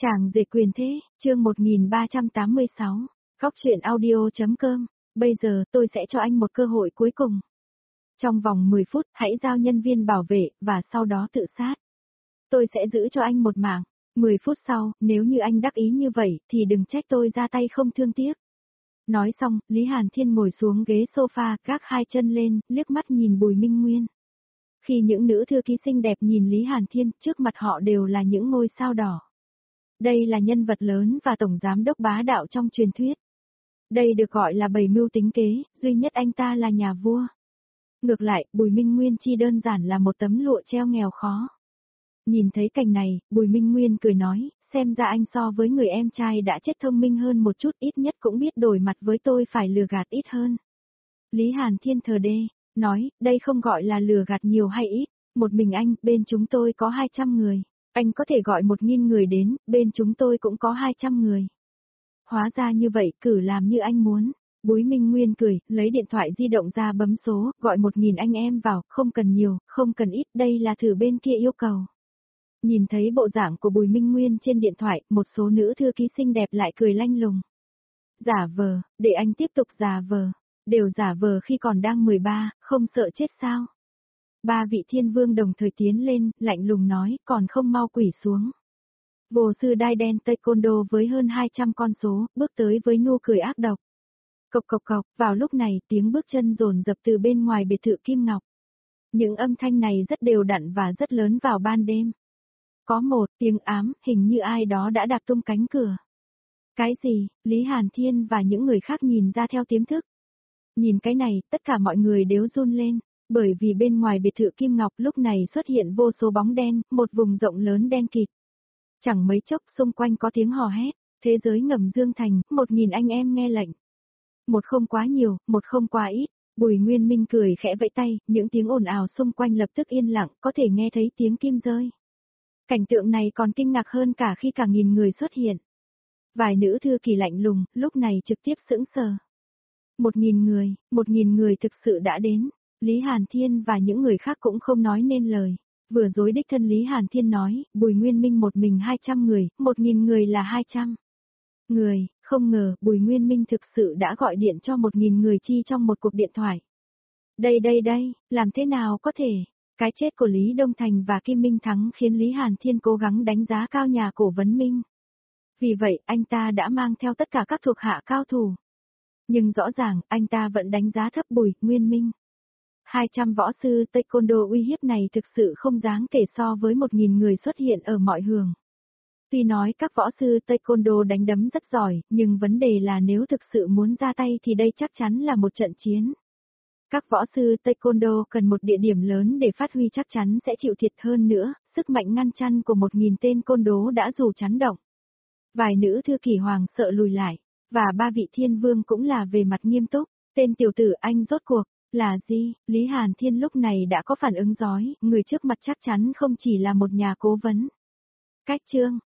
Chàng rể quyền thế, chương 1386, góc truyện audio.com, bây giờ tôi sẽ cho anh một cơ hội cuối cùng. Trong vòng 10 phút, hãy giao nhân viên bảo vệ, và sau đó tự sát. Tôi sẽ giữ cho anh một mạng. 10 phút sau, nếu như anh đắc ý như vậy, thì đừng trách tôi ra tay không thương tiếc. Nói xong, Lý Hàn Thiên ngồi xuống ghế sofa, gác hai chân lên, liếc mắt nhìn Bùi Minh Nguyên. Khi những nữ thư ký xinh đẹp nhìn Lý Hàn Thiên, trước mặt họ đều là những ngôi sao đỏ. Đây là nhân vật lớn và tổng giám đốc bá đạo trong truyền thuyết. Đây được gọi là bày mưu tính kế, duy nhất anh ta là nhà vua. Ngược lại, Bùi Minh Nguyên chỉ đơn giản là một tấm lụa treo nghèo khó. Nhìn thấy cảnh này, Bùi Minh Nguyên cười nói, xem ra anh so với người em trai đã chết thông minh hơn một chút, ít nhất cũng biết đổi mặt với tôi phải lừa gạt ít hơn. Lý Hàn Thiên thờ đê, nói, đây không gọi là lừa gạt nhiều hay ít, một mình anh, bên chúng tôi có 200 người. Anh có thể gọi 1.000 người đến, bên chúng tôi cũng có 200 người. Hóa ra như vậy, cử làm như anh muốn. Bùi Minh Nguyên cười, lấy điện thoại di động ra bấm số, gọi 1.000 anh em vào, không cần nhiều, không cần ít, đây là thử bên kia yêu cầu. Nhìn thấy bộ dạng của Bùi Minh Nguyên trên điện thoại, một số nữ thư ký xinh đẹp lại cười lanh lùng. Giả vờ, để anh tiếp tục giả vờ. Đều giả vờ khi còn đang 13, không sợ chết sao? Ba vị thiên vương đồng thời tiến lên, lạnh lùng nói, còn không mau quỳ xuống. Vô sư đai đen taekwondo với hơn 200 con số, bước tới với nụ cười ác độc. Cộc cộc cộc, vào lúc này tiếng bước chân dồn dập từ bên ngoài biệt thự Kim Ngọc. Những âm thanh này rất đều đặn và rất lớn vào ban đêm. Có một tiếng ám, hình như ai đó đã đạp tung cánh cửa. Cái gì? Lý Hàn Thiên và những người khác nhìn ra theo tiềm thức. Nhìn cái này, tất cả mọi người đều run lên. Bởi vì bên ngoài biệt thự Kim Ngọc lúc này xuất hiện vô số bóng đen, một vùng rộng lớn đen kịt. Chẳng mấy chốc xung quanh có tiếng hò hét, thế giới ngầm Dương Thành, 1.000 anh em nghe lệnh. Một không quá nhiều, một không quá ít, Bùi Nguyên Minh cười khẽ vẫy tay, những tiếng ồn ào xung quanh lập tức yên lặng, có thể nghe thấy tiếng kim rơi. Cảnh tượng này còn kinh ngạc hơn cả khi cả nghìn người xuất hiện. Vài nữ thư kỳ lạnh lùng, lúc này trực tiếp sững sờ. 1.000 người thực sự đã đến. Lý Hàn Thiên và những người khác cũng không nói nên lời. Vừa rồi đích thân Lý Hàn Thiên nói, Bùi Nguyên Minh một mình 200 người, 1.000 người là 200 người, không ngờ Bùi Nguyên Minh thực sự đã gọi điện cho 1.000 người chi trong một cuộc điện thoại. Đây, làm thế nào có thể? Cái chết của Lý Đông Thành và Kim Minh Thắng khiến Lý Hàn Thiên cố gắng đánh giá cao nhà cổ Vấn Minh. Vì vậy, anh ta đã mang theo tất cả các thuộc hạ cao thủ. Nhưng rõ ràng, anh ta vẫn đánh giá thấp Bùi Nguyên Minh. 200 võ sư taekwondo uy hiếp này thực sự không đáng kể so với 1.000 người xuất hiện ở mọi hướng. Tuy nói các võ sư taekwondo đánh đấm rất giỏi, nhưng vấn đề là nếu thực sự muốn ra tay thì đây chắc chắn là một trận chiến. Các võ sư taekwondo cần một địa điểm lớn để phát huy, chắc chắn sẽ chịu thiệt hơn nữa, sức mạnh ngăn chặn của 1.000 tên côn đố đã dù chấn động. Vài nữ thư kỷ hoàng sợ lùi lại, và ba vị thiên vương cũng là về mặt nghiêm túc, tên tiểu tử anh rốt cuộc là gì? Lý Hàn Thiên lúc này đã có phản ứng rói, người trước mặt chắc chắn không chỉ là một nhà cố vấn. Cách chương